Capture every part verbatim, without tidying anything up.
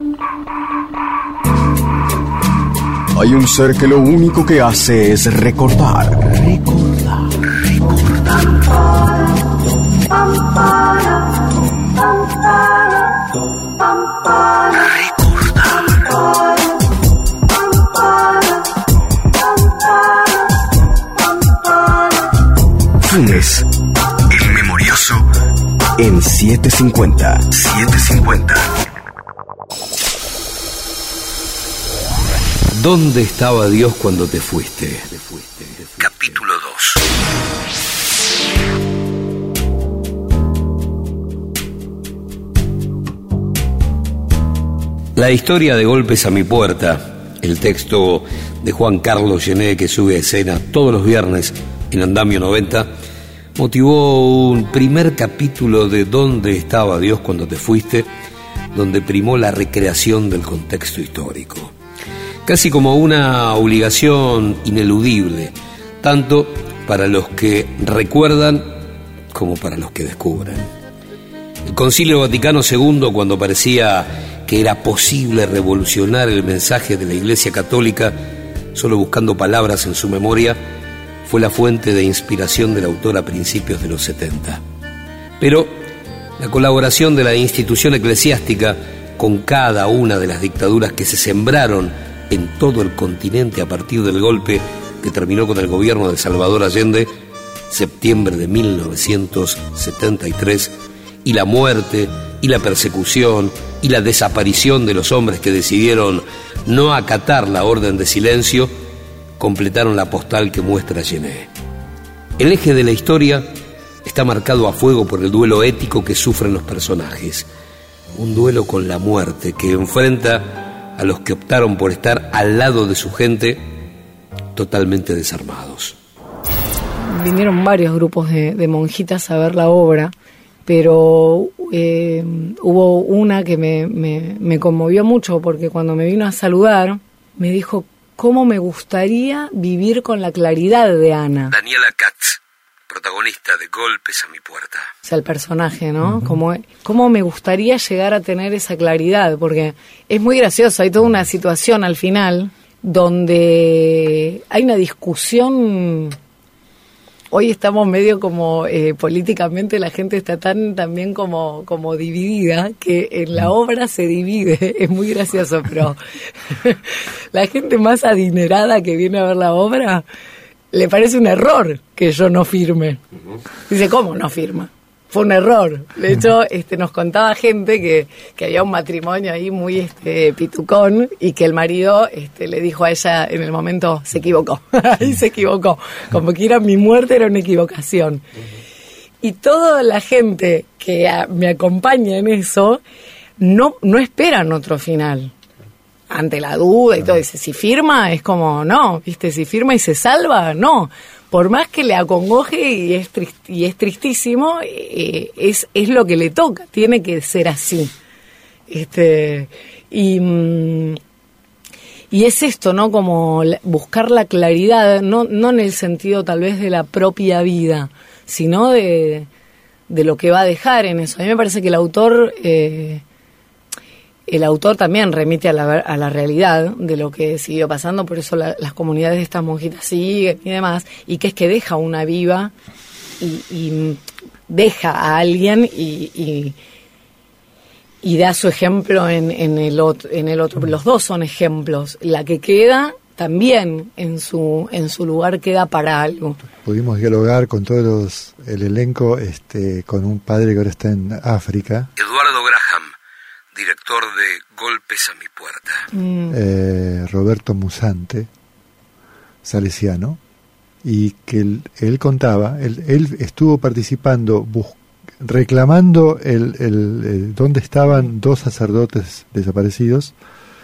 Hay un ser que lo único que hace es recordar. Recordar. Recordar. Funes, el memorioso, en setecientos cincuenta. setecientos cincuenta. ¿Dónde estaba Dios cuando te fuiste? Capítulo dos. La historia de Golpes a mi puerta, el texto de Juan Carlos Gené, que sube a escena todos los viernes en Andamio noventa, motivó un primer capítulo de ¿Dónde estaba Dios cuando te fuiste?, donde primó la recreación del contexto histórico. Casi como una obligación ineludible, tanto para los que recuerdan como para los que descubren. El Concilio Vaticano segundo, cuando parecía que era posible revolucionar el mensaje de la Iglesia Católica solo buscando palabras en su memoria, fue la fuente de inspiración del autor a principios de los setenta. Pero la colaboración de la institución eclesiástica con cada una de las dictaduras que se sembraron en todo el continente a partir del golpe que terminó con el gobierno de Salvador Allende, septiembre de mil novecientos setenta y tres, y la muerte, y la persecución, y la desaparición de los hombres que decidieron no acatar la orden de silencio, completaron la postal que muestra Gené. El eje de la historia está marcado a fuego por el duelo ético que sufren los personajes, un duelo con la muerte que enfrenta a los que optaron por estar al lado de su gente totalmente desarmados. Vinieron varios grupos de, de monjitas a ver la obra, pero eh, hubo una que me, me, me conmovió mucho, porque cuando me vino a saludar me dijo cómo me gustaría vivir con la claridad de Ana. Daniela Katz, protagonista de Golpes a mi puerta. O sea, el personaje, ¿no? Uh-huh. Como, cómo me gustaría llegar a tener esa claridad, porque es muy gracioso, hay toda una situación al final donde hay una discusión. Hoy estamos medio como eh, políticamente la gente está tan también como, como dividida, que en la obra se divide, es muy gracioso, pero la gente más adinerada que viene a ver la obra le parece un error que yo no firme. Dice, ¿cómo no firma? Fue un error. De hecho, este, nos contaba gente que, que había un matrimonio ahí muy este, pitucón y que el marido este, le dijo a ella en el momento, se equivocó. Ahí se equivocó. Como que era mi muerte, era una equivocación. Y toda la gente que a, me acompaña en eso no, no esperan otro final. Ante la duda y todo, dice, si firma, es como, no, ¿viste? Si firma y se salva, no. Por más que le acongoje y es, trist, y es tristísimo, eh, es, es lo que le toca, tiene que ser así. Este, y, y es esto, ¿no? Como buscar la claridad, no, no en el sentido tal vez de la propia vida, sino de, de lo que va a dejar en eso. A mí me parece que el autor... Eh, El autor también remite a la, a la realidad de lo que siguió pasando, por eso la, las comunidades de estas monjitas siguen y demás, y que es que deja una viva y, y deja a alguien y, y, y da su ejemplo en, en, el otro, en el otro. Los dos son ejemplos. La que queda también en su, en su lugar queda para algo. Pudimos dialogar con todos los, el elenco este, con un padre que ahora está en África. Eduardo Graham, director de Golpes a mi puerta. Mm. Eh, Roberto Musante, salesiano, y que él, él contaba, él, él estuvo participando, bus, reclamando el, el, el dónde estaban dos sacerdotes desaparecidos,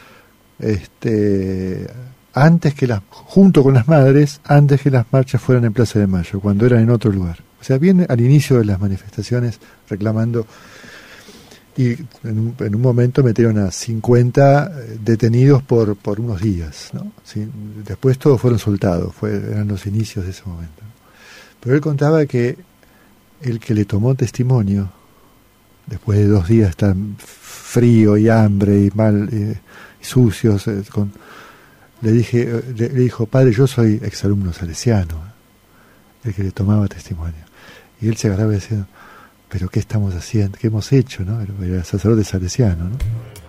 este, antes que las, junto con las madres, antes que las marchas fueran en Plaza de Mayo, cuando eran en otro lugar. O sea, bien al inicio de las manifestaciones reclamando. Y en un, en un momento metieron a cincuenta detenidos por, por unos días, ¿no? Sí, después todos fueron soltados, fue, eran los inicios de ese momento, ¿no? Pero él contaba que el que le tomó testimonio después de dos días tan frío y hambre y mal, eh, y sucios, eh, con, le dije, le, le dijo, padre, yo soy exalumno salesiano, el que le tomaba testimonio. Y él se agarraba diciendo, pero ¿qué estamos haciendo? ¿Qué hemos hecho? ¿No? Era sacerdote salesiano, ¿no?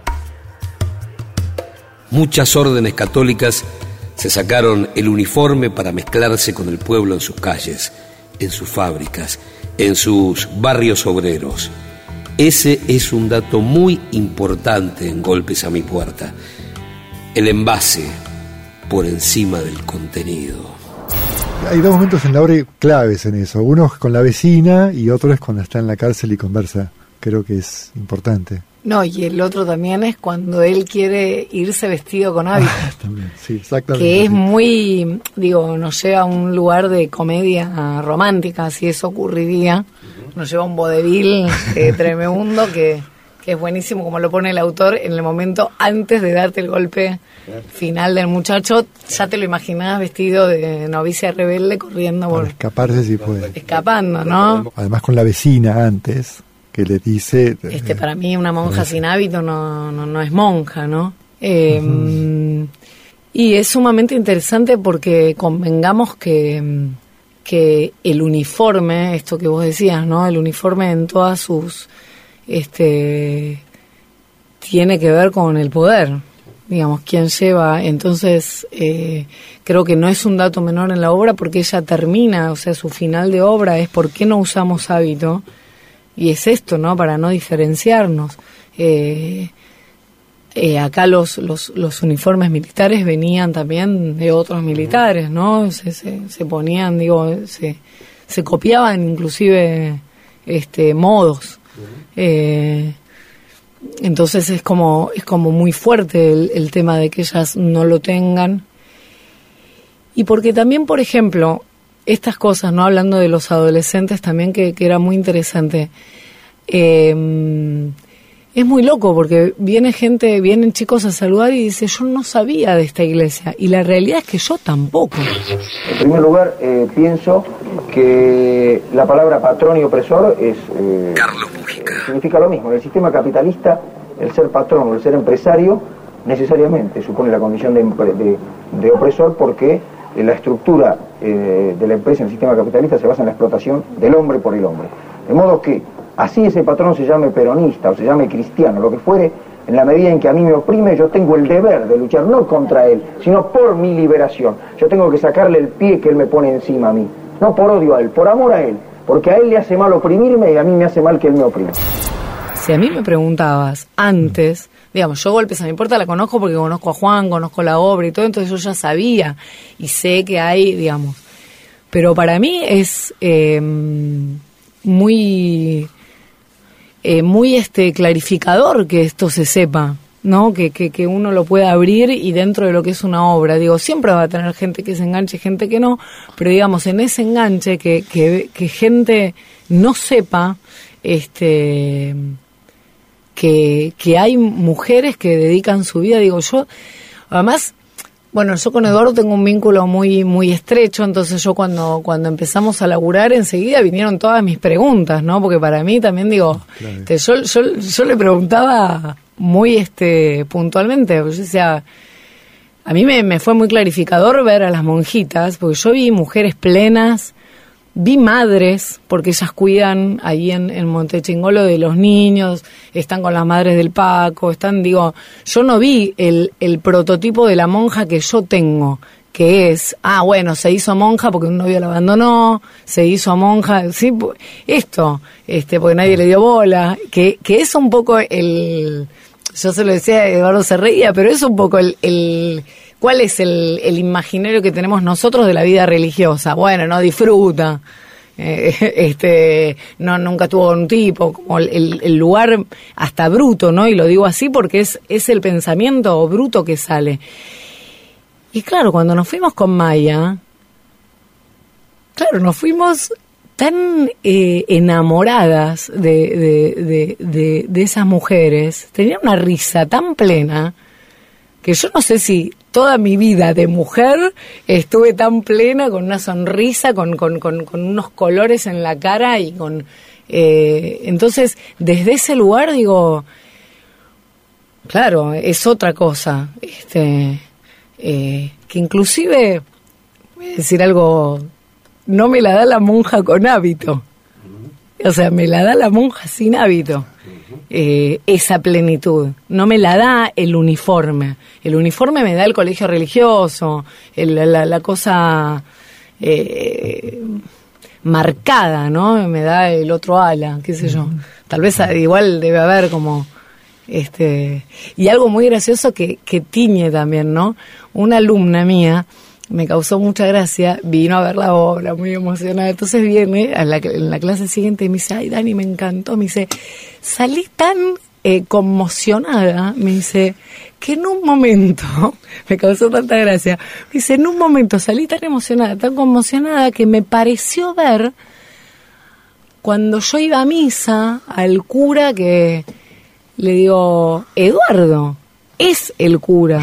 Muchas órdenes católicas se sacaron el uniforme para mezclarse con el pueblo en sus calles, en sus fábricas, en sus barrios obreros. Ese es un dato muy importante en Golpes a mi puerta. El envase por encima del contenido. Hay dos momentos en la obra claves en eso. Uno es con la vecina y otro es cuando está en la cárcel y conversa. Creo que es importante. No, y el otro también es cuando él quiere irse vestido con hábito. Ah, también, sí, exactamente. Que es sí. muy, digo, nos lleva a un lugar de comedia romántica, si eso ocurriría. Nos lleva a un vodevil eh, tremendo que, que es buenísimo, como lo pone el autor, en el momento antes de darte el golpe final del muchacho, ya te lo imaginabas vestido de novicia rebelde corriendo por... Para escaparse si puede. Escapando, ¿no? Además con la vecina antes, que le dice... Este, eh, para mí una monja sin hábito no, no, no es monja, ¿no? Eh, uh-huh. Y es sumamente interesante porque convengamos que, que el uniforme, esto que vos decías, ¿no? El uniforme en todas sus... este tiene que ver con el poder, digamos, quién lleva. Entonces eh, creo que no es un dato menor en la obra porque ella termina, o sea, su final de obra es ¿por qué no usamos hábito? Y es esto, ¿no? Para no diferenciarnos. Eh, eh, acá los, los los uniformes militares venían también de otros militares, ¿no? Se, se, se ponían, digo, se, se copiaban inclusive este modos. Eh, entonces es como es como muy fuerte el, el tema de que ellas no lo tengan. Y porque también, por ejemplo, estas cosas, no hablando de los adolescentes también, que, que era muy interesante, eh, es muy loco porque viene gente, vienen chicos a saludar y dice, yo no sabía de esta iglesia, y la realidad es que yo tampoco. En primer lugar, eh, pienso que la palabra patrón y opresor es eh, Carlos Mujica. Significa lo mismo. En el sistema capitalista, el ser patrón o el ser empresario necesariamente supone la condición de, de, de opresor, porque la estructura eh, de la empresa en el sistema capitalista se basa en la explotación del hombre por el hombre. De modo que, así ese patrón se llame peronista o se llame cristiano, lo que fuere, en la medida en que a mí me oprime, yo tengo el deber de luchar no contra él, sino por mi liberación. Yo tengo que sacarle el pie que él me pone encima a mí, no por odio a él, por amor a él, porque a él le hace mal oprimirme y a mí me hace mal que él me oprima. Si a mí me preguntabas antes, digamos, yo Golpes a mi puerta la conozco porque conozco a Juan, conozco la obra y todo, entonces yo ya sabía y sé que hay, digamos, pero para mí es eh, muy eh, muy este clarificador que esto se sepa, ¿no? Que, que, que uno lo pueda abrir y dentro de lo que es una obra, digo, siempre va a tener gente que se enganche, gente que no, pero digamos, en ese enganche que, que, que gente no sepa, este... Que, que hay mujeres que dedican su vida, digo yo, además, bueno, yo con Eduardo tengo un vínculo muy muy estrecho, entonces yo cuando cuando empezamos a laburar enseguida vinieron todas mis preguntas, ¿no? Porque para mí también digo, claro. este, yo, yo yo le preguntaba muy este puntualmente, porque yo decía, a mí me, me fue muy clarificador ver a las monjitas, porque yo vi mujeres plenas, vi madres, porque ellas cuidan ahí en, en Montechingolo de los niños, están con las madres del Paco, están, digo, yo no vi el, el prototipo de la monja que yo tengo, que es, ah, bueno, se hizo monja porque un novio la abandonó, se hizo monja, sí, esto, este, porque nadie le dio bola, que, que es un poco el, yo se lo decía, Eduardo se reía, pero es un poco el, el ¿cuál es el, el imaginario que tenemos nosotros de la vida religiosa? Bueno, no disfruta, eh, este, no nunca tuvo un tipo, como el, el lugar hasta bruto, ¿no? Y lo digo así porque es, es el pensamiento bruto que sale. Y claro, cuando nos fuimos con Maya, claro, nos fuimos tan eh, enamoradas de, de, de, de, de esas mujeres, tenían una risa tan plena, que yo no sé si toda mi vida de mujer estuve tan plena, con una sonrisa, con, con, con, con unos colores en la cara y con Eh, entonces, desde ese lugar digo, claro, es otra cosa, este, eh, que inclusive, voy a decir algo, no me la da la monja con hábito, o sea, me la da la monja sin hábito, eh, esa plenitud, no me la da el uniforme, el uniforme me da el colegio religioso, el, la, la cosa eh, marcada, ¿no? Me da el otro ala, qué sé yo, tal vez igual debe haber como... Este, y algo muy gracioso que, que tiñe también, ¿no? Una alumna mía me causó mucha gracia, vino a ver la obra muy emocionada, entonces viene a la, en la clase siguiente y me dice, ay Dani, me encantó, me dice, salí tan eh, conmocionada, me dice, que en un momento, me causó tanta gracia, me dice, en un momento salí tan emocionada, tan conmocionada, que me pareció ver, cuando yo iba a misa, al cura que... Le digo, Eduardo, es el cura.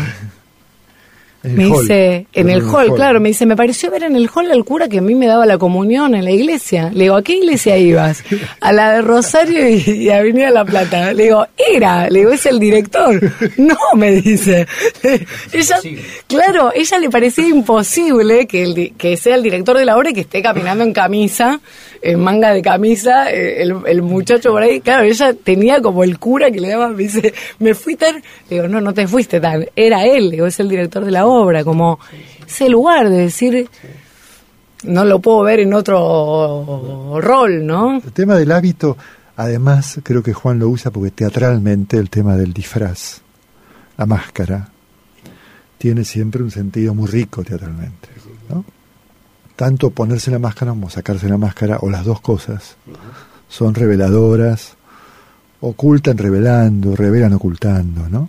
Me dice, en el hall, claro, me dice, me pareció ver en el hall al cura que a mí me daba la comunión en la iglesia. Le digo, ¿a qué iglesia ibas? A la de Rosario y, y Avenida La Plata. Le digo, era, le digo, es el director. No, me dice. Ella, claro, ella le parecía imposible que, el, que sea el director de la obra y que esté caminando en camisa, en manga de camisa, el, el muchacho por ahí. Claro, ella tenía como el cura que le daba, me dice, me fui tan... Le digo, no, no te fuiste tan, era él, le digo, es el director de la obra. obra, como ese lugar de decir, no lo puedo ver en otro rol, ¿no? El tema del hábito, además, creo que Juan lo usa porque teatralmente el tema del disfraz, la máscara, tiene siempre un sentido muy rico teatralmente, ¿no? Tanto ponerse la máscara como sacarse la máscara, o las dos cosas, son reveladoras, ocultan revelando, revelan ocultando, ¿no?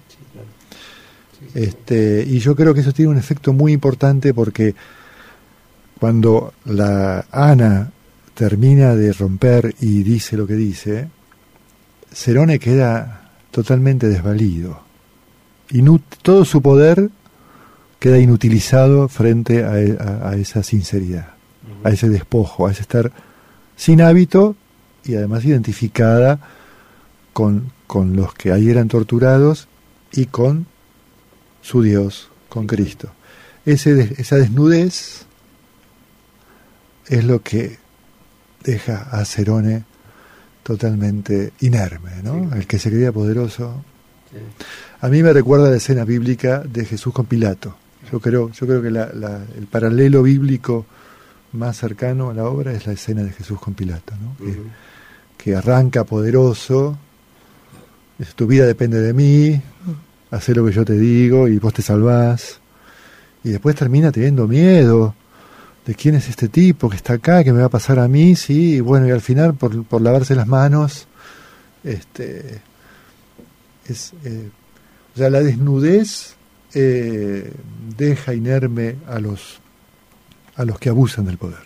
Este, y yo creo que eso tiene un efecto muy importante porque cuando la Ana termina de romper y dice lo que dice, Cerone queda totalmente desvalido. Inut- todo su poder queda inutilizado frente a, a, a esa sinceridad, a ese despojo, a ese estar sin hábito y además identificada con, con los que ahí eran torturados y con su Dios, con Cristo. Ese, esa desnudez es lo que deja a Cerone totalmente inerme, ¿no? Sí. El que se creía poderoso. Sí. A mí me recuerda la escena bíblica de Jesús con Pilato. Yo creo, yo creo que la, la, el paralelo bíblico más cercano a la obra es la escena de Jesús con Pilato, ¿no? Uh-huh. que, que arranca poderoso, tu vida depende de mí, hacer lo que yo te digo y vos te salvás, y después termina teniendo miedo de quién es este tipo que está acá, que me va a pasar a mí, sí, y bueno, y al final por, por lavarse las manos, este es eh, o sea, la desnudez eh, deja inerme a los a los que abusan del poder,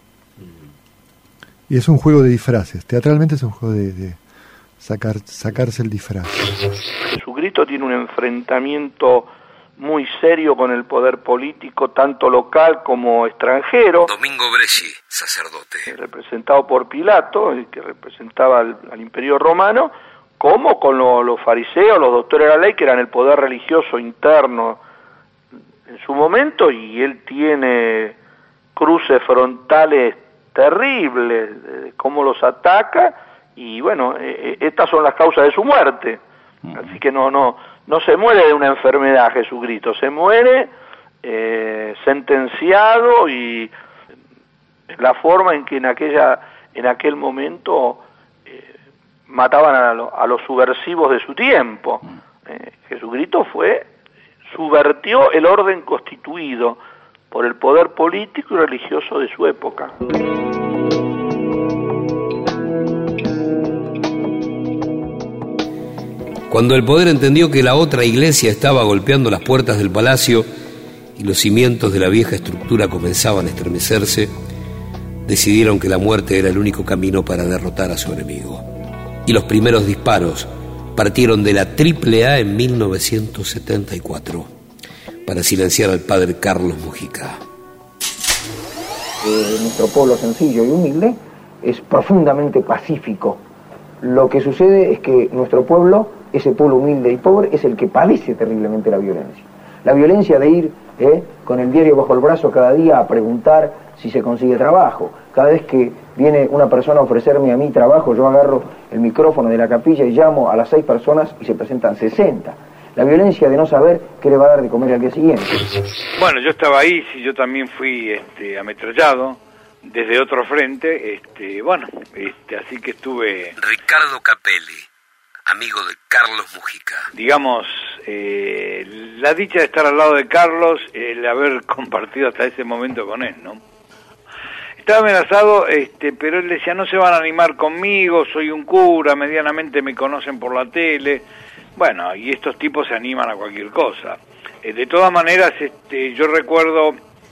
y es un juego de disfraces, teatralmente es un juego de, de sacar sacarse el disfraz. Jesucristo tiene un enfrentamiento muy serio con el poder político, tanto local como extranjero. Domingo Bresci, sacerdote. Representado por Pilato, el que representaba al, al Imperio Romano, como con lo, los fariseos, los doctores de la ley, que eran el poder religioso interno en su momento, y él tiene cruces frontales terribles, de cómo los ataca, y bueno, eh, estas son las causas de su muerte. Así que no no no se muere de una enfermedad Jesucristo, se muere eh, sentenciado, y la forma en que en aquella en aquel momento eh, mataban a, lo, a los subversivos de su tiempo. Eh, Jesucristo fue subvertió el orden constituido por el poder político y religioso de su época. Cuando el poder entendió que la otra iglesia estaba golpeando las puertas del palacio y los cimientos de la vieja estructura comenzaban a estremecerse, decidieron que la muerte era el único camino para derrotar a su enemigo. Y los primeros disparos partieron de la Triple A en mil novecientos setenta y cuatro para silenciar al padre Carlos Mujica. Eh, nuestro pueblo sencillo y humilde es profundamente pacífico. Lo que sucede es que nuestro pueblo, ese pueblo humilde y pobre, es el que padece terriblemente la violencia. La violencia de ir eh, con el diario bajo el brazo cada día a preguntar si se consigue trabajo. Cada vez que viene una persona a ofrecerme a mí trabajo, yo agarro el micrófono de la capilla y llamo a las seis personas y se presentan sesenta. La violencia de no saber qué le va a dar de comer al día siguiente. Bueno, yo estaba ahí, sí, yo también fui este, ametrallado desde otro frente, este, bueno, este, así que estuve... Ricardo Capelli, amigo de Carlos Mujica. Digamos, eh, la dicha de estar al lado de Carlos, el haber compartido hasta ese momento con él, ¿no? Estaba amenazado, este, pero él decía, no se van a animar conmigo, soy un cura, medianamente me conocen por la tele. Bueno, y estos tipos se animan a cualquier cosa. Eh, de todas maneras, este, yo recuerdo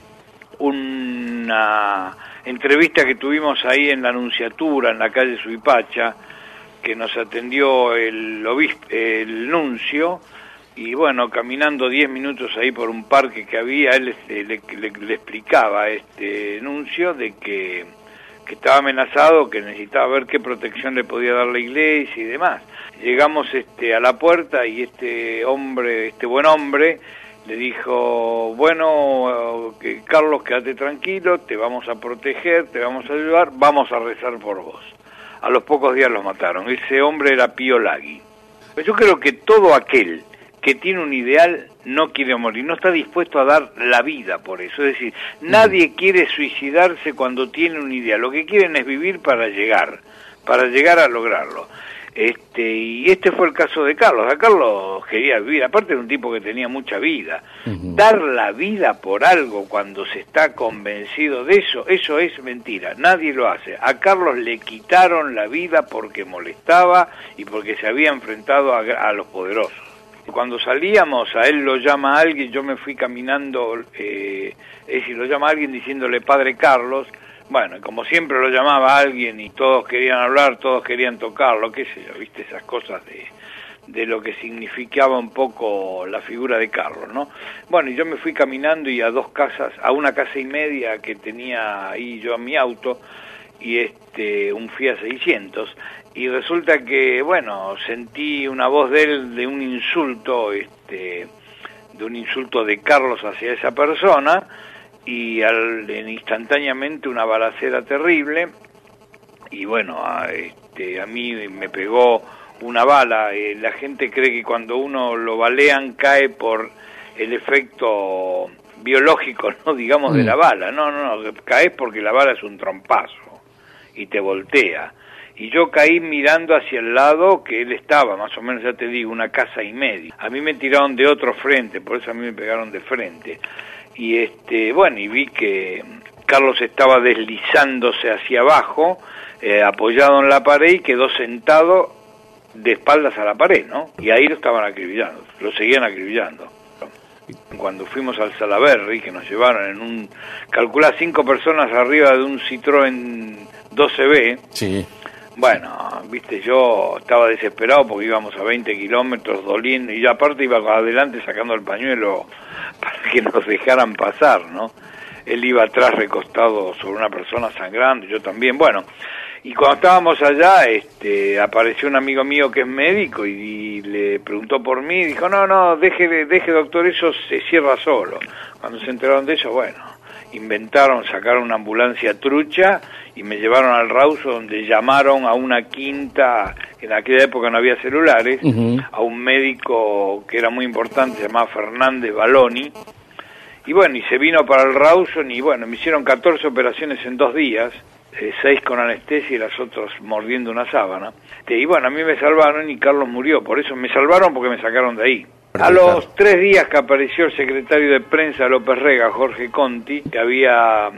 una entrevista que tuvimos ahí en la Nunciatura, en la calle Suipacha, que nos atendió el obispo, el nuncio, y bueno, caminando diez minutos ahí por un parque que había, él le, le, le, le explicaba a este nuncio de que, que estaba amenazado, que necesitaba ver qué protección le podía dar la iglesia y demás. Llegamos este, a la puerta y este hombre, este buen hombre, le dijo, bueno, que Carlos, quédate tranquilo, te vamos a proteger, te vamos a ayudar, vamos a rezar por vos. A los pocos días los mataron. Ese hombre era Pío Lagui. Yo creo que todo aquel que tiene un ideal no quiere morir, no está dispuesto a dar la vida por eso. Es decir, nadie quiere suicidarse cuando tiene un ideal. Lo que quieren es vivir para llegar, para llegar a lograrlo. Este, y este fue el caso de Carlos. A Carlos quería vivir, aparte de un tipo que tenía mucha vida. Uh-huh. Dar la vida por algo cuando se está convencido de eso, eso es mentira, nadie lo hace. A Carlos le quitaron la vida porque molestaba y porque se había enfrentado a, a los poderosos. Cuando salíamos, a él lo llama alguien, yo me fui caminando, eh, es decir, lo llama alguien diciéndole Padre Carlos. Bueno, como siempre lo llamaba alguien y todos querían hablar, todos querían tocarlo, qué sé yo, viste, esas cosas de, de lo que significaba un poco la figura de Carlos, ¿no? Bueno, y yo me fui caminando y a dos casas, a una casa y media que tenía ahí yo en mi auto, y este, un Fiat seiscientos, y resulta que, bueno, sentí una voz de él, de un insulto, este, de un insulto de Carlos hacia esa persona, y al, instantáneamente una balacera terrible, y bueno, a, este, a mí me pegó una bala. Eh, la gente cree que cuando uno lo balean cae por el efecto biológico, no digamos mm. de la bala, no, no, no, caes porque la bala es un trompazo y te voltea. Y yo caí mirando hacia el lado que él estaba, más o menos, ya te digo, una casa y media. A mí me tiraron de otro frente, por eso a mí me pegaron de frente. Y este, bueno, y vi que Carlos estaba deslizándose hacia abajo, eh, apoyado en la pared, y quedó sentado de espaldas a la pared, ¿no? Y ahí lo estaban acribillando, lo seguían acribillando. Cuando fuimos al Salaberry, que nos llevaron en un, calculá cinco personas arriba de un Citroën doce B, sí. Bueno, viste, yo estaba desesperado porque íbamos a veinte kilómetros doliendo, y yo aparte iba adelante sacando el pañuelo para que nos dejaran pasar, ¿no? Él iba atrás recostado sobre una persona sangrando, yo también, bueno, y cuando estábamos allá, este, apareció un amigo mío que es médico y, y le preguntó por mí, y dijo, no, no, deje, deje doctor, eso se cierra solo. Cuando se enteraron de eso, bueno, inventaron, sacaron una ambulancia trucha y me llevaron al Rauso, donde llamaron a una quinta, en aquella época no había celulares, uh-huh. a un médico que era muy importante, se llamaba Fernández Baloni, y bueno, y se vino para el Rawson, y bueno, me hicieron catorce operaciones en dos días, eh, seis con anestesia y las otras mordiendo una sábana, y bueno, a mí me salvaron y Carlos murió, por eso me salvaron porque me sacaron de ahí. A los tres días que apareció el secretario de prensa de López Rega, Jorge Conti, que había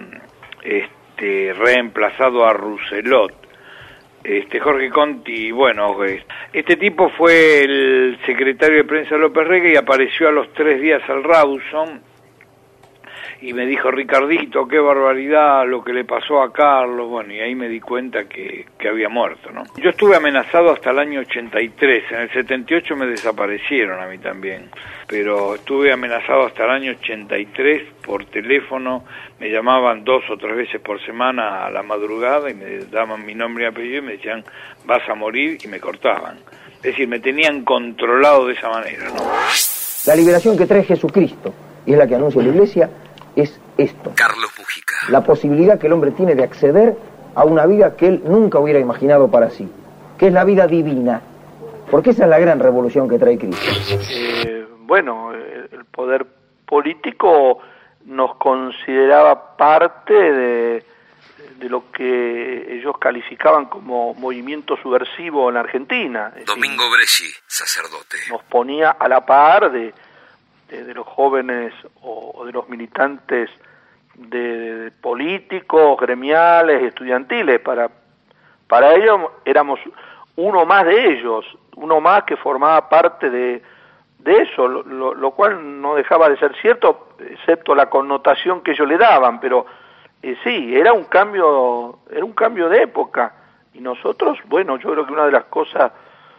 este, reemplazado a Rousselot, este Jorge Conti, bueno, este tipo fue el secretario de prensa de López Rega y apareció a los tres días al Rawson, y me dijo, Ricardito, qué barbaridad lo que le pasó a Carlos, bueno, y ahí me di cuenta que, que había muerto, ¿no? Yo estuve amenazado hasta el año ochenta y tres, en el setenta y ocho me desaparecieron a mí también, pero estuve amenazado hasta el año ochenta y tres por teléfono, me llamaban dos o tres veces por semana a la madrugada y me daban mi nombre y apellido y me decían, vas a morir, y me cortaban. Es decir, me tenían controlado de esa manera, ¿no? La liberación que trae Jesucristo, y es la que anuncia la Iglesia, es esto. Carlos Mujica. La posibilidad que el hombre tiene de acceder a una vida que él nunca hubiera imaginado para sí, que es la vida divina. Porque esa es la gran revolución que trae Cristo. Eh, bueno, el poder político nos consideraba parte de, de lo que ellos calificaban como movimiento subversivo en la Argentina. Es Domingo decir, Bresci, sacerdote. nos ponía a la par de, de, de los jóvenes o, o de los militantes de, de políticos, gremiales, estudiantiles. Para, para ellos éramos uno más de ellos, uno más que formaba parte de, de eso, lo, lo, lo cual no dejaba de ser cierto, excepto la connotación que ellos le daban, pero eh, sí, era un cambio, era un cambio de época, y nosotros, bueno, yo creo que una de las cosas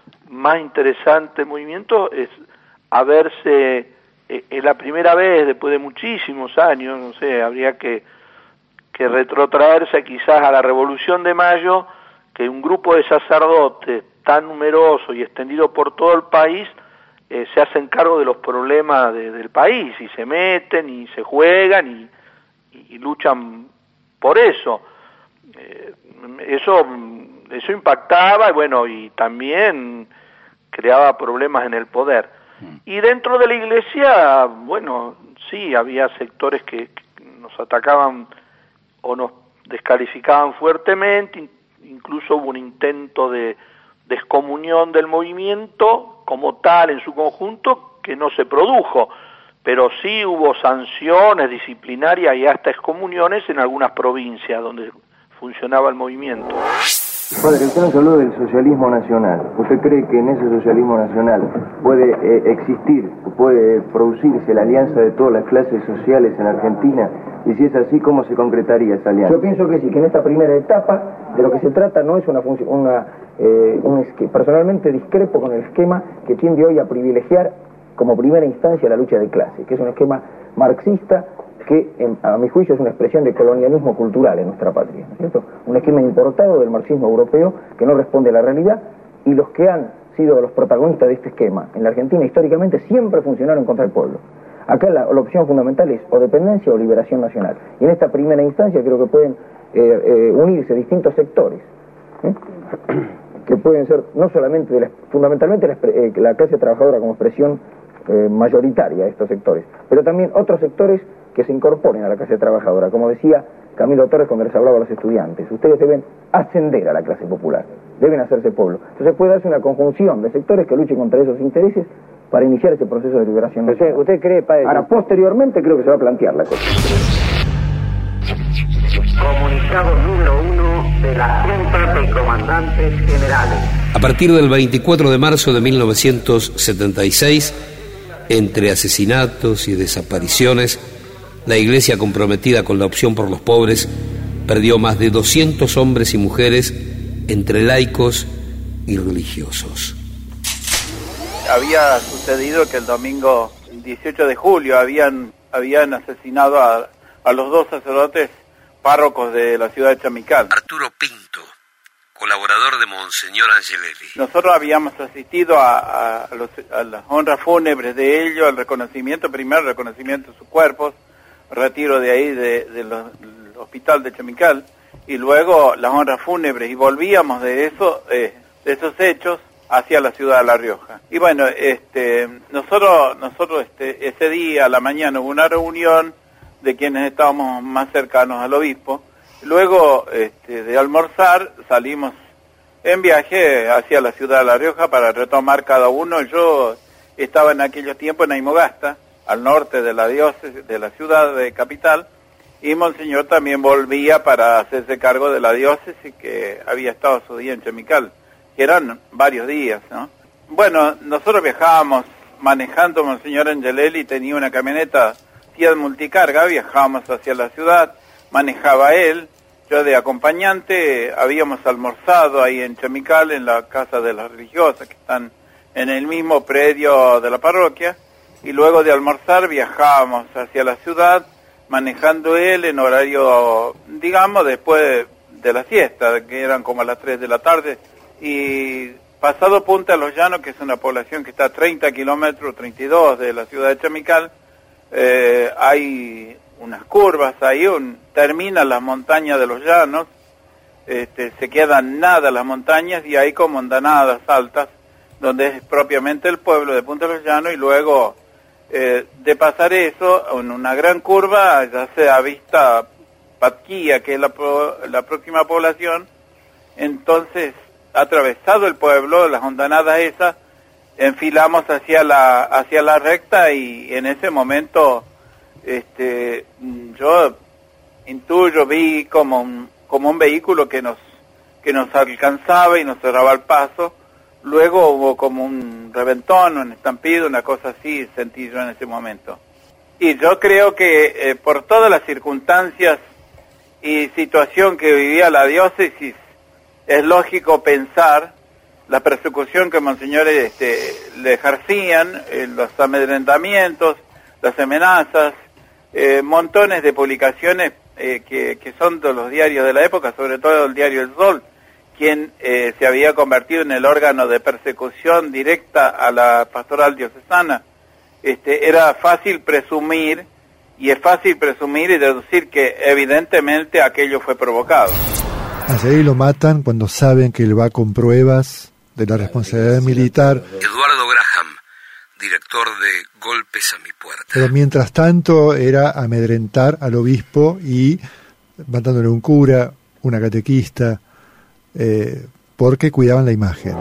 más interesantes del movimiento es haberse, eh, es la primera vez después de muchísimos años, no sé, habría que, que retrotraerse quizás a la Revolución de Mayo, que un grupo de sacerdotes tan numeroso y extendido por todo el país eh, se hacen cargo de los problemas de, del país y se meten y se juegan y, y, y luchan por eso. Eh, eso eso impactaba y bueno, y también creaba problemas en el poder. Y dentro de la Iglesia, bueno, sí, había sectores que, que nos atacaban o nos descalificaban fuertemente. Incluso hubo un intento de descomunión del movimiento como tal en su conjunto que no se produjo, pero sí hubo sanciones disciplinarias y hasta excomuniones en algunas provincias donde funcionaba el movimiento. Padre, usted nos habló del socialismo nacional. ¿Usted cree que en ese socialismo nacional puede eh, existir, puede producirse la alianza de todas las clases sociales en Argentina? Y si es así, ¿cómo se concretaría esa alianza? Yo pienso que sí, que en esta primera etapa de lo que se trata no es una función, una, eh, un esquema. Personalmente discrepo con el esquema que tiende hoy a privilegiar como primera instancia la lucha de clase, que es un esquema marxista que, en, a mi juicio, es una expresión de colonialismo cultural en nuestra patria, ¿no es cierto? Un esquema importado del marxismo europeo que no responde a la realidad, y los que han sido los protagonistas de este esquema en la Argentina históricamente siempre funcionaron contra el pueblo. Acá la, la opción fundamental es o dependencia o liberación nacional, y en esta primera instancia creo que pueden eh, eh, unirse distintos sectores, ¿eh? que pueden ser no solamente, de la, fundamentalmente la, eh, la clase trabajadora como expresión eh, mayoritaria de estos sectores, pero también otros sectores que se incorporen a la clase trabajadora. Como decía Camilo Torres cuando les hablaba a los estudiantes, ustedes deben ascender a la clase popular, deben hacerse pueblo. Entonces puede darse una conjunción de sectores que luchen contra esos intereses para iniciar ese proceso de liberación nacional. ¿Usted, usted cree, padre? Ahora, posteriormente creo que se va a plantear la cosa. Comunicado número uno de la Junta de Comandantes Generales. A partir del veinticuatro de marzo de mil novecientos setenta y seis, entre asesinatos y desapariciones, la Iglesia, comprometida con la opción por los pobres, perdió más de doscientos hombres y mujeres entre laicos y religiosos. Había sucedido que el domingo dieciocho de julio habían, habían asesinado a, a los dos sacerdotes párrocos de la ciudad de Chamical. Arturo Pinto, colaborador de Monseñor Angelelli. Nosotros habíamos asistido a, a, a, los, a las honras fúnebres de ellos, al reconocimiento, primero el reconocimiento de sus cuerpos, retiro de ahí de, de los, del hospital de Chamical, y luego las honras fúnebres, y volvíamos de eso, eh, de esos hechos hacia la ciudad de La Rioja. Y bueno, este, nosotros, nosotros este, ese día a la mañana hubo una reunión de quienes estábamos más cercanos al obispo. Luego este, de almorzar salimos en viaje hacia la ciudad de La Rioja para retomar cada uno. Yo estaba en aquellos tiempos en Aymogasta, al norte de la diócesis, de la ciudad de capital, y Monseñor también volvía para hacerse cargo de la diócesis que había estado su día en Chamical, que eran varios días, ¿no? Bueno, nosotros viajábamos manejando. Monseñor Angelelli tenía una camioneta existía multicarga, viajábamos hacia la ciudad, manejaba él, yo de acompañante, habíamos almorzado ahí en Chemical, en la casa de las religiosas, que están en el mismo predio de la parroquia, y luego de almorzar viajábamos hacia la ciudad, manejando él en horario, digamos, después de, de la siesta, que eran como a las tres de la tarde, y pasado Punta de los Llanos, que es una población que está a treinta kilómetros, treinta y dos de la ciudad de Chemical, eh, hay unas curvas ahí, un, terminan las montañas de los llanos, este, se quedan nada las montañas y hay como andanadas altas, donde es propiamente el pueblo de Punta de los Llanos, y luego eh, de pasar eso, en una gran curva, ya se avista Patquía, que es la, la próxima población. Entonces, atravesado el pueblo, las hondanadas esas, enfilamos hacia la hacia la recta, y en ese momento este yo intuyo, vi como un como un vehículo que nos que nos alcanzaba y nos cerraba el paso. Luego hubo como un reventón, un estampido, una cosa así, sentí yo en ese momento. Y yo creo que eh, por todas las circunstancias y situación que vivía la diócesis, es lógico pensar la persecución que Monseñor este, le ejercían, eh, los amedrentamientos, las amenazas, eh, montones de publicaciones eh, que, que son de los diarios de la época, sobre todo el diario El Sol, quien eh, se había convertido en el órgano de persecución directa a la pastoral diocesana. Este, era fácil presumir, y es fácil presumir y deducir que evidentemente aquello fue provocado. Así lo matan cuando saben que él va con pruebas de la responsabilidad militar. Eduardo Graham, director de Golpes a mi puerta. Pero mientras tanto era amedrentar al obispo y matándole un cura, una catequista, eh, porque cuidaban la imagen.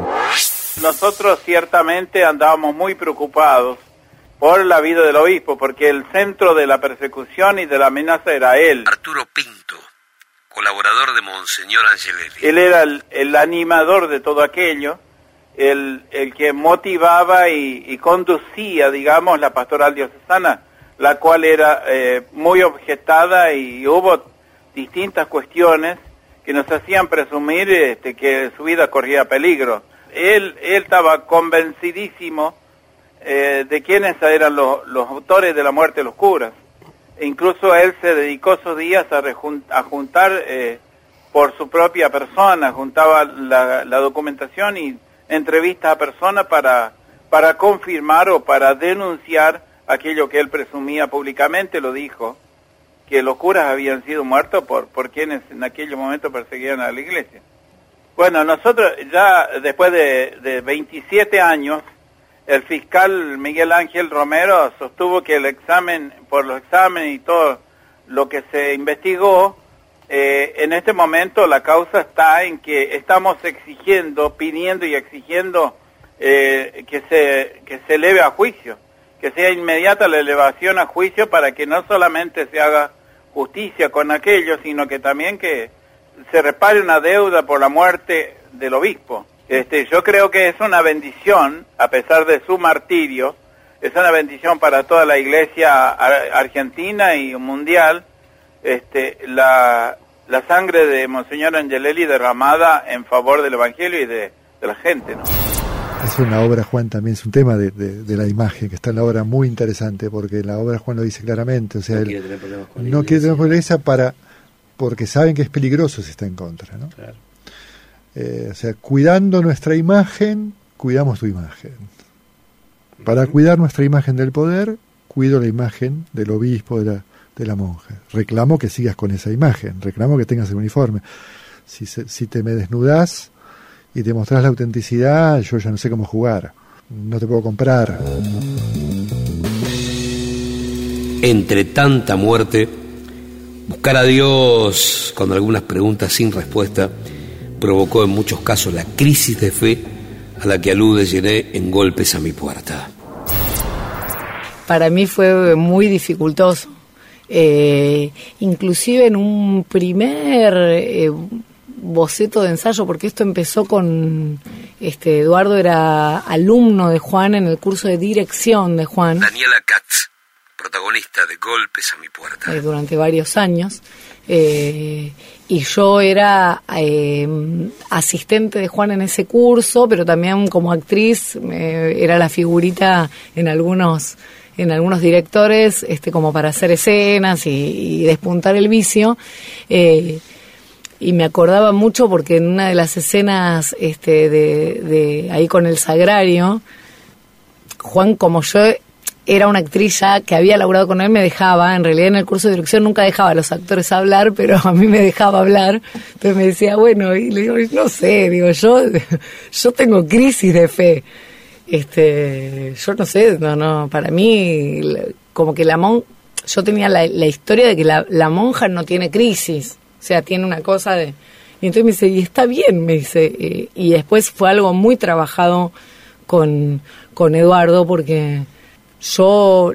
Nosotros ciertamente andábamos muy preocupados por la vida del obispo, porque el centro de la persecución y de la amenaza era él. Arturo Pinto, colaborador de Monseñor Angelelli. Él era el, el animador de todo aquello, el, el que motivaba y, y conducía, digamos, la pastoral diocesana, la cual era eh, muy objetada, y hubo distintas cuestiones que nos hacían presumir este, que su vida corría peligro. Él, él estaba convencidísimo eh, de quiénes eran los, los autores de la muerte de los curas. E incluso él se dedicó esos días a, rejun- a juntar eh, por su propia persona, juntaba la, la documentación y entrevistas a personas para, para confirmar o para denunciar aquello que él presumía públicamente, lo dijo, que los curas habían sido muertos por, por quienes en aquel momento perseguían a la iglesia. Bueno, nosotros ya después de, de veintisiete años, el fiscal Miguel Ángel Romero sostuvo que el examen, por los exámenes y todo lo que se investigó, eh, en este momento la causa está en que estamos exigiendo, pidiendo y exigiendo eh, que se que se eleve a juicio, que sea inmediata la elevación a juicio para que no solamente se haga justicia con aquello, sino que también que se repare una deuda por la muerte del obispo. Este, yo creo que es una bendición, a pesar de su martirio, es una bendición para toda la iglesia ar- argentina y mundial, este, la, la sangre de Monseñor Angelelli derramada en favor del Evangelio y de, de la gente, ¿no? Es una obra, Juan, también es un tema de, de, de la imagen, que está en la obra muy interesante, porque la obra Juan lo dice claramente, o sea, no él quiere tener problemas con la no iglesia. quiere tener problemas con la iglesia para, porque saben que es peligroso si está en contra, ¿no? Claro. Eh, o sea, cuidando nuestra imagen, cuidamos tu imagen. Para cuidar nuestra imagen del poder, cuido la imagen del obispo, de la, de la monja. Reclamo que sigas con esa imagen, reclamo que tengas el uniforme. Si, se, si te me desnudás y te mostrás la autenticidad, yo ya no sé cómo jugar. No te puedo comprar. Entre tanta muerte, buscar a Dios con algunas preguntas sin respuesta provocó en muchos casos la crisis de fe a la que alude Gené en Golpes a mi puerta. Para mí fue muy dificultoso. Eh, inclusive en un primer eh, boceto de ensayo, porque esto empezó con este Eduardo era alumno de Juan en el curso de dirección de Juan. Daniela Katz, protagonista de Golpes a mi puerta. Eh, durante varios años. Eh, y yo era eh, asistente de Juan en ese curso, pero también como actriz eh, era la figurita en algunos en algunos directores, este, como para hacer escenas y, y despuntar el vicio. Eh, y me acordaba mucho porque en una de las escenas este, de, de ahí con el Sagrario, Juan, como yo era una actriz ya que había laburado con él, me dejaba, en realidad en el curso de dirección nunca dejaba a los actores hablar, pero a mí me dejaba hablar, pero me decía, bueno, y le digo, no sé, digo, yo yo tengo crisis de fe, este, yo no sé, no, no, para mí, como que la mon, yo tenía la, la historia de que la, la monja no tiene crisis, o sea, tiene una cosa de, y entonces me dice, y está bien, me dice, y, y después fue algo muy trabajado con, con Eduardo, porque yo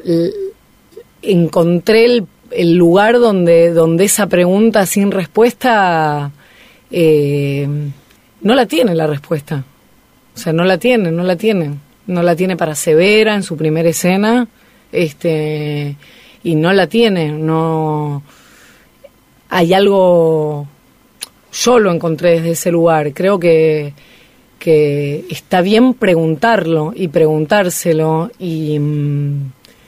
encontré el, el lugar donde, donde esa pregunta sin respuesta eh, no la tiene la respuesta. O sea, no la tiene, no la tiene. No la tiene para Severa en su primera escena, este, y no la tiene. No hay algo, yo lo encontré desde ese lugar. Creo que que está bien preguntarlo y preguntárselo, y um,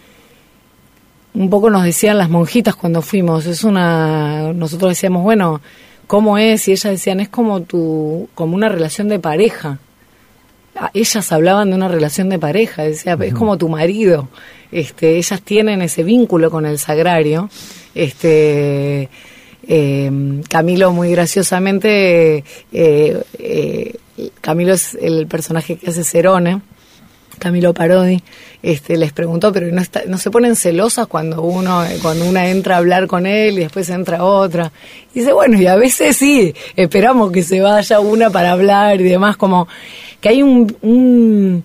un poco nos decían las monjitas cuando fuimos, es una, nosotros decíamos, bueno, ¿cómo es? Y ellas decían, es como tu, como una relación de pareja. Ellas hablaban de una relación de pareja, decía, uh-huh. Es como tu marido. Este, ellas tienen ese vínculo con el Sagrario. Este, eh, Camilo muy graciosamente, eh, eh, Camilo es el personaje que hace Cerone, Camilo Parodi, este, les preguntó, pero no, está, no se ponen celosas cuando uno cuando una entra a hablar con él y después entra otra. Y dice, bueno, y a veces sí, esperamos que se vaya una para hablar y demás, como que hay un, un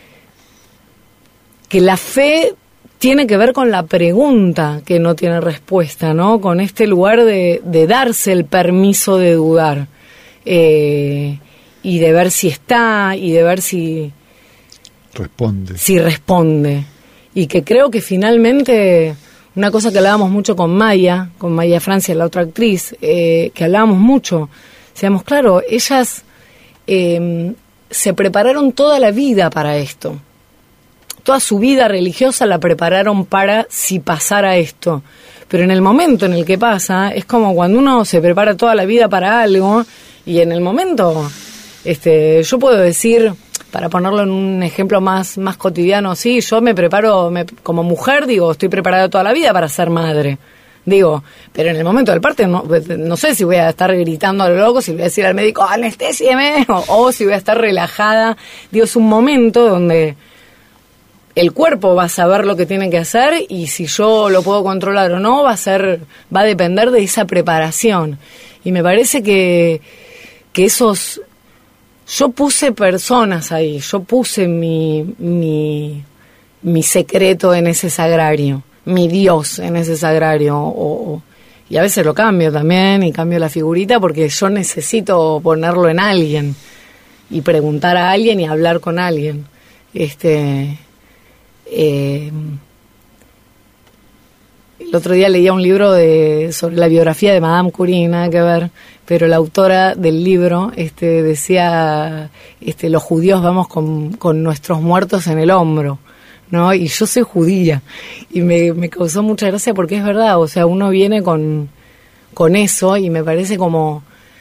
que la fe tiene que ver con la pregunta que no tiene respuesta, ¿no? Con este lugar de, de darse el permiso de dudar. Eh, y de ver si está, y de ver si responde. Si responde. Y que creo que finalmente, una cosa que hablábamos mucho con Maya, con Maya Francia, la otra actriz, eh, que hablábamos mucho, decíamos, claro, ellas eh, se prepararon toda la vida para esto. Toda su vida religiosa la prepararon para si pasara esto. Pero en el momento en el que pasa, es como cuando uno se prepara toda la vida para algo, y en el momento... Este, yo puedo decir, para ponerlo en un ejemplo más, más cotidiano, sí, yo me preparo, me, como mujer, digo, estoy preparada toda la vida para ser madre, digo, pero en el momento del parto no, no sé si voy a estar gritando a lo loco, si voy a decir al médico, anestésieme, o, o si voy a estar relajada, digo, es un momento donde el cuerpo va a saber lo que tiene que hacer, y si yo lo puedo controlar o no, va a ser, va a depender de esa preparación, y me parece que, que esos... Yo puse personas ahí, yo puse mi, mi, mi secreto en ese sagrario, mi Dios en ese sagrario, o, o, y a veces lo cambio también, y cambio la figurita, porque yo necesito ponerlo en alguien, y preguntar a alguien y hablar con alguien. Este, eh, el otro día leía un libro de, sobre la biografía de Madame Curie, nada que ver, pero la autora del libro este, decía, este, los judíos vamos con, con nuestros muertos en el hombro, ¿no? Y yo soy judía, y me, me causó mucha gracia porque es verdad, o sea, uno viene con, con eso, y me parece como,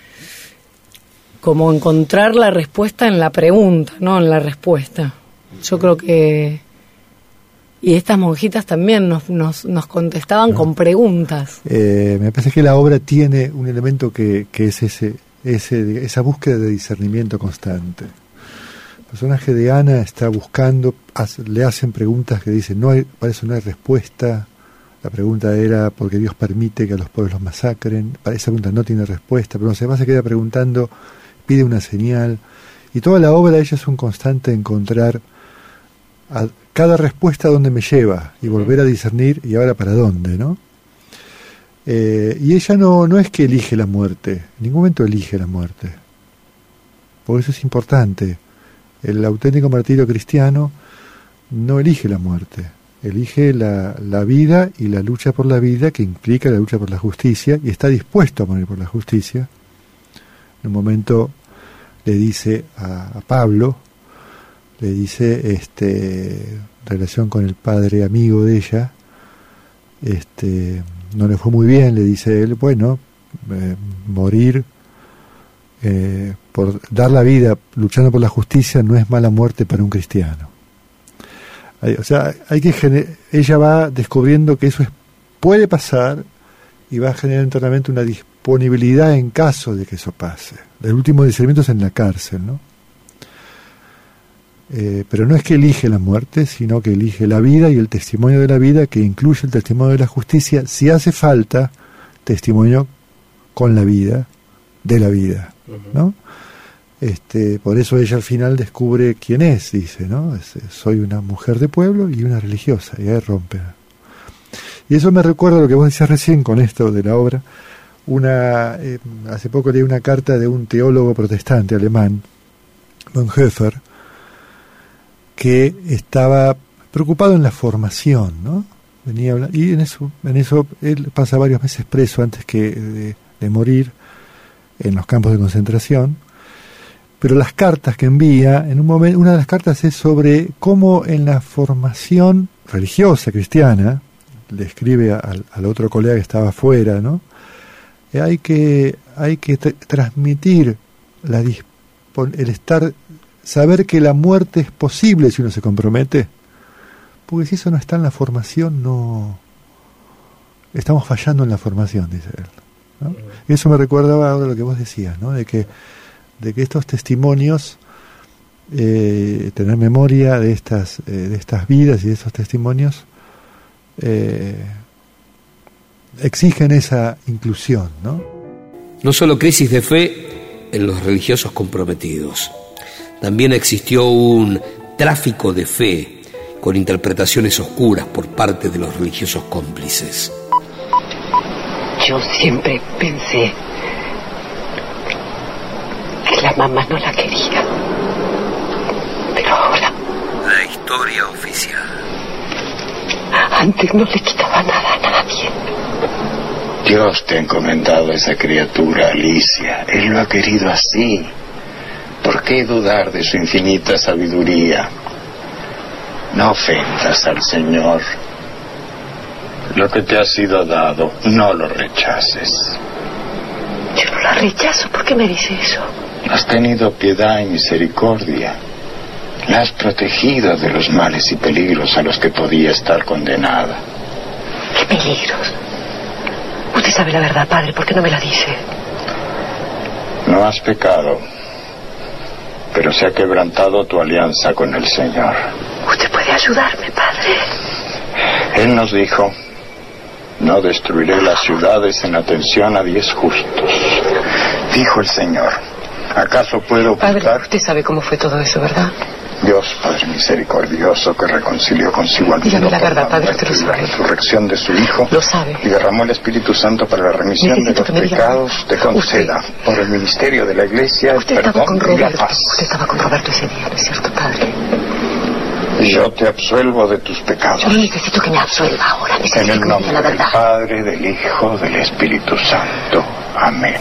como encontrar la respuesta en la pregunta, no en la respuesta. Yo creo que... Y estas monjitas también nos, nos, nos contestaban no. con preguntas. Eh, me parece que la obra tiene un elemento que, que es ese, ese, esa búsqueda de discernimiento constante. El personaje de Ana está buscando, hace, le hacen preguntas que dicen, no hay, para eso no hay respuesta. La pregunta era, ¿por qué Dios permite que a los pueblos los masacren? Para esa pregunta no tiene respuesta, pero además se queda preguntando, pide una señal. Y toda la obra de ella es un constante encontrar a cada respuesta a dónde me lleva y volver a discernir y ahora para dónde, ¿no? Eh, y ella no, no es que elige la muerte, en ningún momento elige la muerte. Por eso es importante. El auténtico martirio cristiano no elige la muerte. elige la, la vida y la lucha por la vida, que implica la lucha por la justicia, y está dispuesto a morir por la justicia. En un momento le dice a, a Pablo, le dice, este, en relación con el padre amigo de ella, este, no le fue muy bien, le dice él, bueno, eh, morir, eh, por dar la vida luchando por la justicia no es mala muerte para un cristiano. O sea, hay que gener- ella va descubriendo que eso es, puede pasar, y va a generar internamente una disponibilidad en caso de que eso pase. El último discernimiento es en la cárcel, ¿no? Eh, pero no es que elige la muerte, sino que elige la vida y el testimonio de la vida, que incluye el testimonio de la justicia, si hace falta testimonio con la vida, de la vida, ¿no? Este, por eso ella al final descubre quién es, dice, ¿no? Es, soy una mujer de pueblo y una religiosa, y ahí rompe. Y eso me recuerda a lo que vos decías recién con esto de la obra. Una, eh, hace poco leí una carta de un teólogo protestante alemán, Bonhoeffer, que estaba preocupado en la formación, ¿no? Venía a hablar, y en eso, en eso él pasa varios meses preso antes que de, de morir en los campos de concentración. Pero las cartas que envía, en un momento, una de las cartas es sobre cómo en la formación religiosa cristiana, le escribe al, al otro colega que estaba afuera, ¿no? Eh, hay que hay que tra- transmitir la dispon- el estar, saber que la muerte es posible si uno se compromete, porque si eso no está en la formación, no estamos fallando en la formación, dice él, ¿no? Y eso me recordaba ahora lo que vos decías, ¿no? De que de que estos testimonios, eh, tener memoria de estas eh, de estas vidas y de estos testimonios, eh, exigen esa inclusión, ¿no? No solo crisis de fe en los religiosos comprometidos, también existió un tráfico de fe con interpretaciones oscuras por parte de los religiosos cómplices. Yo siempre pensé que la mamá no la quería. Pero ahora... La historia oficial. Antes no le quitaba nada a nadie. Dios te ha encomendado a esa criatura, Alicia. Él lo ha querido así. ¿Por qué dudar de su infinita sabiduría? No ofendas al Señor. Lo que te ha sido dado, no lo rechaces. Yo no la rechazo. ¿Por qué me dice eso? Has tenido piedad y misericordia. La has protegido de los males y peligros a los que podía estar condenada. ¿Qué peligros? Usted sabe la verdad, padre, ¿por qué no me la dice? No has pecado, pero se ha quebrantado tu alianza con el Señor. Usted puede ayudarme, padre. Él nos dijo: no destruiré las ciudades en atención a diez justos. Dijo el Señor: ¿acaso puedo ocultar? Padre, usted sabe cómo fue todo eso, ¿verdad? Dios, Padre misericordioso, que reconcilió consigo al mundo. Dígame la verdad, Padre, usted lo y sabe. la resurrección de su Hijo. Lo sabe. Y derramó el Espíritu Santo para la remisión Necesito de los pecados. Te conceda, usted, por el ministerio de la Iglesia, el usted estaba perdón con y la Roberto. paz. Usted estaba con Roberto ese día, ¿no es cierto, Padre? Y yo te absuelvo de tus pecados. Yo no necesito que me absuelva ahora. Necesito en el que me nombre diga la del verdad. Padre, del Hijo, del Espíritu Santo. Amén.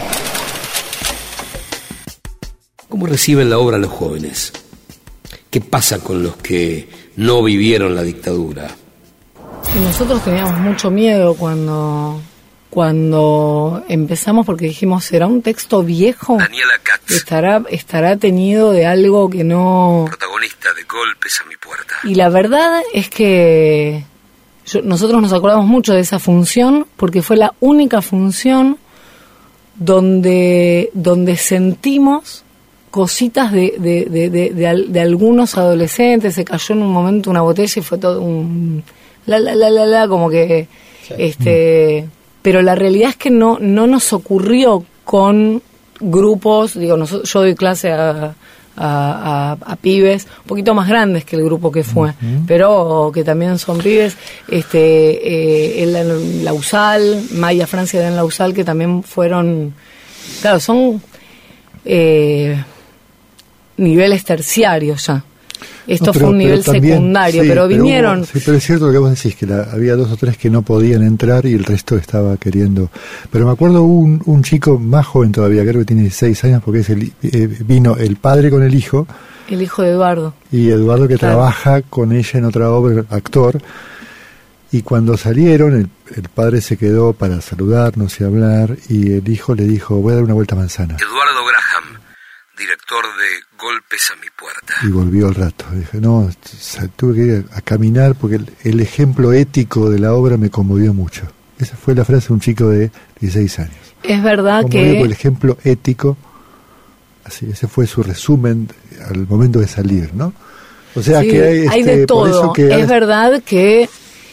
¿Cómo reciben la obra los jóvenes? ¿Qué pasa con los que no vivieron la dictadura? Y nosotros teníamos mucho miedo cuando, cuando empezamos, porque dijimos, ¿será un texto viejo? Daniela Katz. ¿Estará, estará teñido de algo que no...? Protagonista de Golpes a mi puerta. Y la verdad es que yo, nosotros nos acordamos mucho de esa función, porque fue la única función donde, donde sentimos cositas de, de, de, de, de, de algunos adolescentes. Se cayó en un momento una botella y fue todo un la la la la, la como que sí. este pero la realidad es que no no nos ocurrió con grupos, digo, nosotros, yo doy clase a, a, a, a pibes un poquito más grandes que el grupo que fue, uh-huh. pero que también son pibes, este eh, el Lausal, Maya Francia de Lausal, que también fueron, claro, son eh, niveles terciarios ya. Esto no, pero, fue un nivel también, secundario, sí, pero vinieron... Pero, hubo, sí, pero es cierto lo que vos decís, que la, había dos o tres que no podían entrar y el resto estaba queriendo... Pero me acuerdo un, un chico más joven todavía, creo que tiene dieciséis años, porque es el, eh, vino el padre con el hijo. El hijo de Eduardo. Y Eduardo que claro. trabaja con ella en otra obra, actor. Y cuando salieron, el, el padre se quedó para saludarnos y hablar, y el hijo le dijo, voy a dar una vuelta a manzana. Eduardo Graham, director de Golpes a mi puerta. Y volvió al rato. Dije, no, tuve que ir a caminar porque el, el ejemplo ético de la obra me conmovió mucho. Esa fue la frase de un chico de dieciséis años. Es verdad conmovió que... por el ejemplo ético, así, ese fue su resumen al momento de salir, ¿no? O sea sí, que hay, este, hay de todo. Por eso que es ahora... verdad que...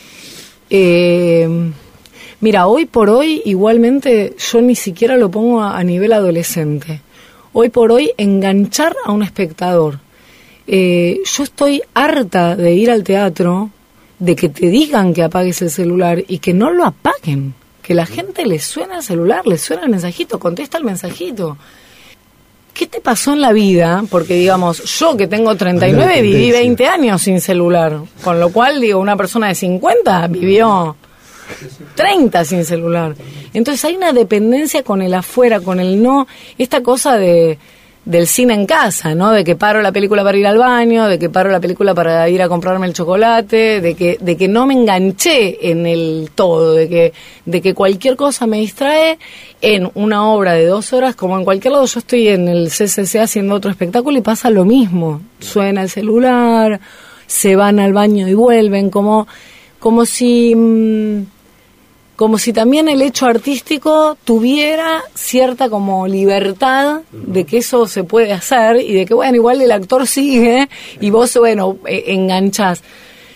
Eh, mira, hoy por hoy igualmente yo ni siquiera lo pongo a, a nivel adolescente. Hoy por hoy enganchar a un espectador. Eh, yo estoy harta de ir al teatro, de que te digan que apagues el celular y que no lo apaguen. Que la gente le suena el celular, le suena el mensajito, contesta el mensajito. ¿Qué te pasó en la vida? Porque, digamos, yo que tengo treinta y nueve viví veinte años sin celular. Con lo cual, digo, una persona de cincuenta vivió treinta sin celular. Entonces hay una dependencia con el afuera, con el no. Esta cosa de del cine en casa, ¿no? De que paro la película para ir al baño, de que paro la película para ir a comprarme el chocolate, de que de que no me enganché en el todo, de que de que cualquier cosa me distrae en una obra de dos horas, como en cualquier lado. Yo estoy en el C C C haciendo otro espectáculo y pasa lo mismo. Suena el celular, se van al baño y vuelven, como como si... Mmm, como si también el hecho artístico tuviera cierta como libertad de que eso se puede hacer y de que, bueno, igual el actor sigue y vos, bueno, eh, enganchás.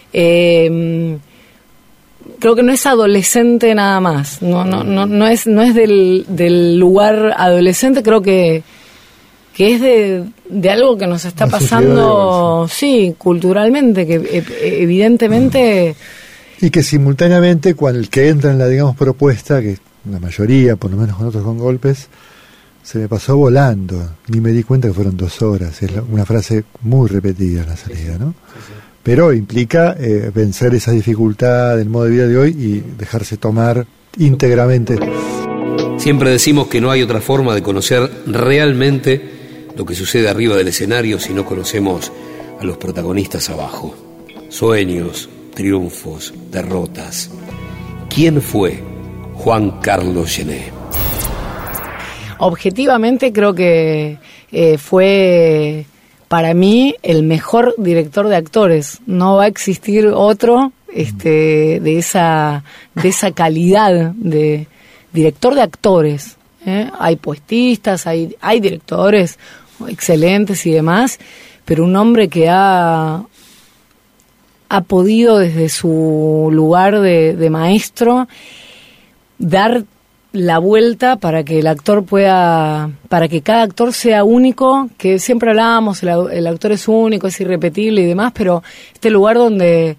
Eh, creo que no es adolescente nada más, no no no no es no es del, del lugar adolescente, creo que que es de, de algo que nos está pasando, sí, culturalmente, que eh, evidentemente... Y que simultáneamente, cuando el que entra en la, digamos, propuesta, que la mayoría, por lo menos con otros con golpes, se me pasó volando. Ni me di cuenta que fueron dos horas. Es una frase muy repetida en la salida, ¿no? Sí, sí. Pero implica eh, vencer esa dificultad del modo de vida de hoy y dejarse tomar íntegramente. Siempre decimos que no hay otra forma de conocer realmente lo que sucede arriba del escenario si no conocemos a los protagonistas abajo. Sueños, triunfos, derrotas. ¿Quién fue Juan Carlos Gené? Objetivamente creo que eh, fue para mí el mejor director de actores. No va a existir otro este, de esa de esa calidad de director de actores. ¿eh? Hay puestistas, hay hay directores excelentes y demás, pero un hombre que ha ha podido desde su lugar de, de maestro dar la vuelta para que el actor pueda, para que cada actor sea único, que siempre hablábamos, el, el actor es único, es irrepetible y demás, pero este lugar donde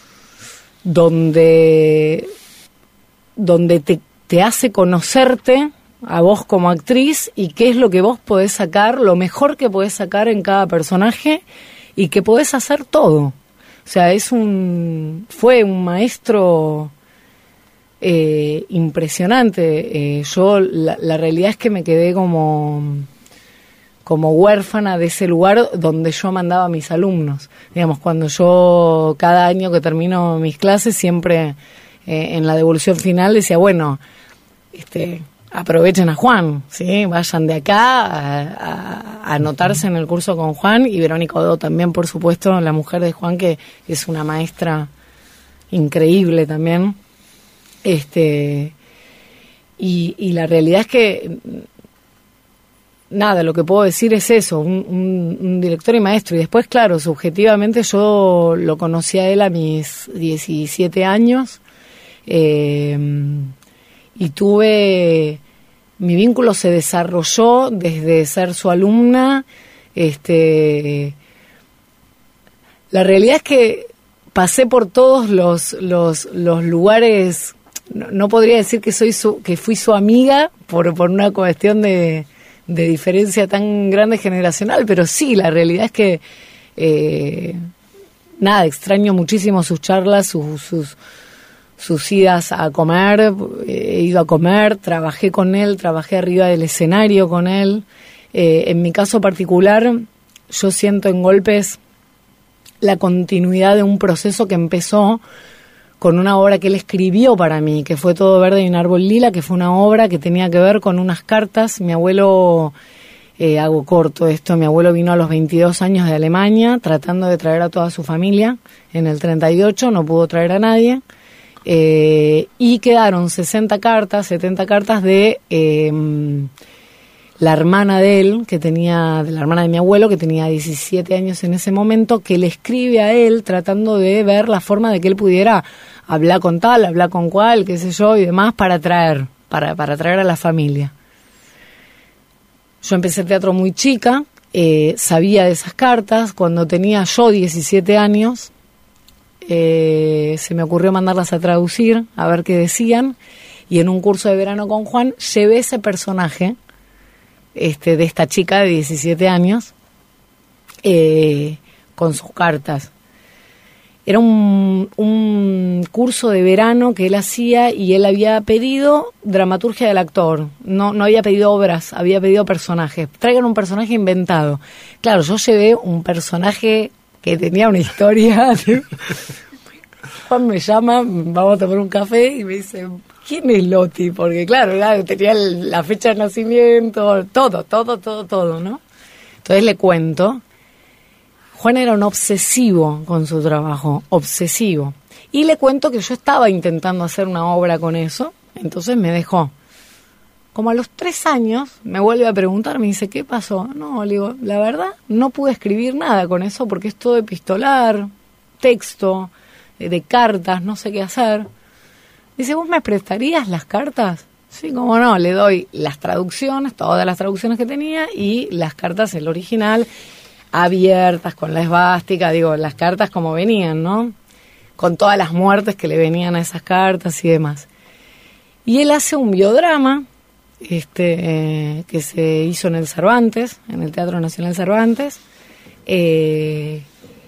donde donde te, te hace conocerte a vos como actriz y qué es lo que vos podés sacar, lo mejor que podés sacar en cada personaje y que podés hacer todo. O sea, es un fue un maestro eh, impresionante. Eh, yo, la, la realidad es que me quedé como, como huérfana de ese lugar donde yo mandaba a mis alumnos. Digamos, cuando yo, cada año que termino mis clases, siempre eh, en la devolución final decía, bueno, este... aprovechen a Juan, ¿sí? Vayan de acá a, a, a anotarse en el curso con Juan, y Verónica Odó también, por supuesto, la mujer de Juan, que es una maestra increíble también. Este y, y la realidad es que nada, lo que puedo decir es eso, un, un, un director y maestro. Y después, claro, subjetivamente yo lo conocí a él a mis diecisiete años, eh, y tuve... mi vínculo se desarrolló desde ser su alumna. Este, la realidad es que pasé por todos los los, los lugares. No, no podría decir que soy su, que fui su amiga por por una cuestión de, de diferencia tan grande generacional, pero sí, la realidad es que Eh, nada, extraño muchísimo sus charlas, sus, sus, sus idas a comer. He ido a comer, trabajé con él, trabajé arriba del escenario con él. Eh, en mi caso particular, yo siento en Golpes la continuidad de un proceso que empezó con una obra que él escribió para mí, que fue Todo verde y un árbol lila, que fue una obra que tenía que ver con unas cartas. Mi abuelo, eh, hago corto esto, mi abuelo vino a los veintidós años de Alemania, tratando de traer a toda su familia. En el treinta y ocho no pudo traer a nadie, eh, y quedaron sesenta cartas, setenta cartas de eh, la hermana de él, que tenía, de la hermana de mi abuelo, que tenía diecisiete años en ese momento, que le escribe a él tratando de ver la forma de que él pudiera hablar con tal, hablar con cual, qué sé yo, y demás, para traer, para, para traer a la familia. Yo empecé teatro muy chica, eh, sabía de esas cartas. Cuando tenía yo diecisiete años, eh, se me ocurrió mandarlas a traducir, a ver qué decían, y en un curso de verano con Juan, llevé ese personaje, Este, de esta chica de diecisiete años, eh, con sus cartas. Era un, un curso de verano que él hacía, y él había pedido dramaturgia del actor, no, no había pedido obras, había pedido personajes. Traigan un personaje inventado. Claro, yo llevé un personaje que tenía una historia. Juan me llama, vamos a tomar un café, y me dice: ¿quién es Loti? Porque claro, claro, tenía la fecha de nacimiento, todo, todo, todo, todo, ¿no? Entonces le cuento. Juan era un obsesivo con su trabajo, obsesivo. Y le cuento que yo estaba intentando hacer una obra con eso, entonces me dejó. Como a los tres años me vuelve a preguntar, me dice: ¿qué pasó? No, le digo, la verdad, no pude escribir nada con eso porque es todo epistolar, texto, de cartas, no sé qué hacer. Dice: ¿vos me prestarías las cartas? Sí, cómo no, le doy las traducciones, todas las traducciones que tenía, y las cartas, el original, abiertas, con la esvástica, digo, las cartas como venían, ¿no? Con todas las muertes que le venían a esas cartas y demás. Y él hace un biodrama, este, eh, que se hizo en el Cervantes, en el Teatro Nacional Cervantes, eh...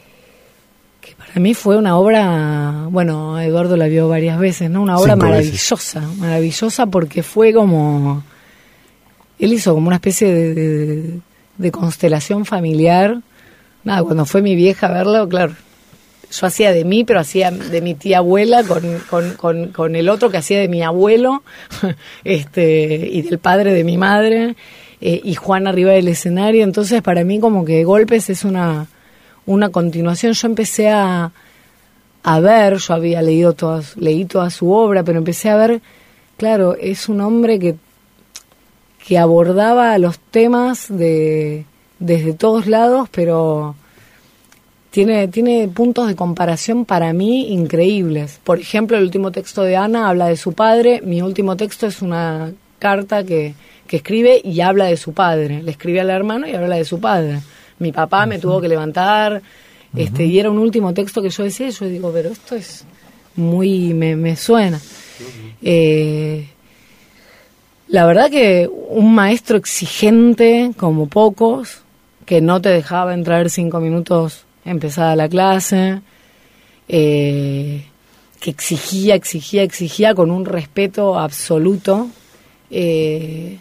a mí fue una obra, bueno, Eduardo la vio varias veces, ¿no? Una obra Cinco maravillosa, veces. maravillosa porque fue como, él hizo como una especie de, de, de constelación familiar. Nada, cuando fue mi vieja a verlo, claro, yo hacía de mí, pero hacía de mi tía abuela con, con, con, con el otro que hacía de mi abuelo, este, y del padre de mi madre, eh, y Juan arriba del escenario. Entonces para mí como que Golpes es una... una continuación. Yo empecé a, a ver, yo había leído todas, leí toda su obra, pero empecé a ver, claro, es un hombre que, que abordaba los temas de, desde todos lados, pero tiene, tiene puntos de comparación para mí increíbles. Por ejemplo, el último texto de Ana habla de su padre, mi último texto es una carta que, que escribe y habla de su padre, le escribe al hermano y habla de su padre. Mi papá me tuvo que levantar, uh-huh. este, y era un último texto que yo decía, y yo digo, pero esto es muy, me, me suena. Uh-huh. Eh, la verdad que un maestro exigente como pocos, que no te dejaba entrar cinco minutos empezada la clase, eh, que exigía, exigía, exigía con un respeto absoluto, eh,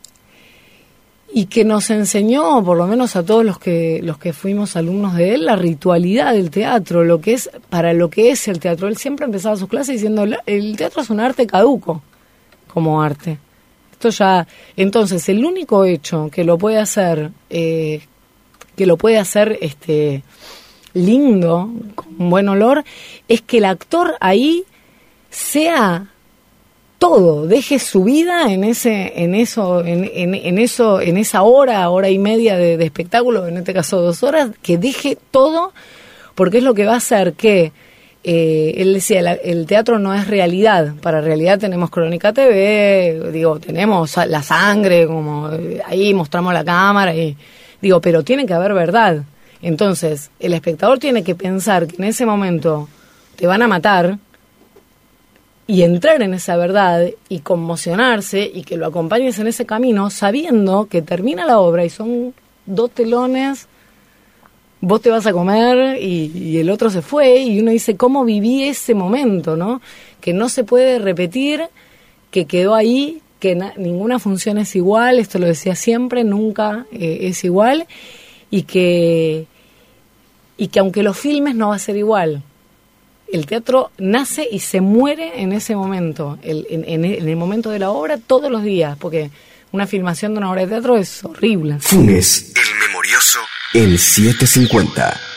y que nos enseñó, por lo menos a todos los que los que fuimos alumnos de él, la ritualidad del teatro, lo que es para lo que es el teatro. Él siempre empezaba sus clases diciendo: el teatro es un arte caduco como arte. Esto ya, entonces, el único hecho que lo puede hacer, eh, que lo puede hacer, este, lindo, con buen olor, es que el actor ahí sea todo, deje su vida en ese, en eso, en, en, en eso, en esa hora, hora y media de, de espectáculo, en este caso dos horas, que deje todo, porque es lo que va a hacer que, eh, él decía, la, el teatro no es realidad. Para realidad tenemos Crónica T V, digo, tenemos la sangre, como ahí mostramos la cámara, y digo, pero tiene que haber verdad. Entonces, el espectador tiene que pensar que en ese momento te van a matar, y entrar en esa verdad y conmocionarse y que lo acompañes en ese camino sabiendo que termina la obra y son dos telones vos te vas a comer y, y el otro se fue, y uno dice, ¿cómo viví ese momento, no? Que no se puede repetir, que quedó ahí, que na- ninguna función es igual, esto lo decía siempre, nunca eh, es igual, y que, y que aunque lo filmes no va a ser igual. El teatro nace y se muere en ese momento, el, en, en, en el momento de la obra, todos los días, porque una filmación de una obra de teatro es horrible. Funes, el memorioso, en setecientos cincuenta.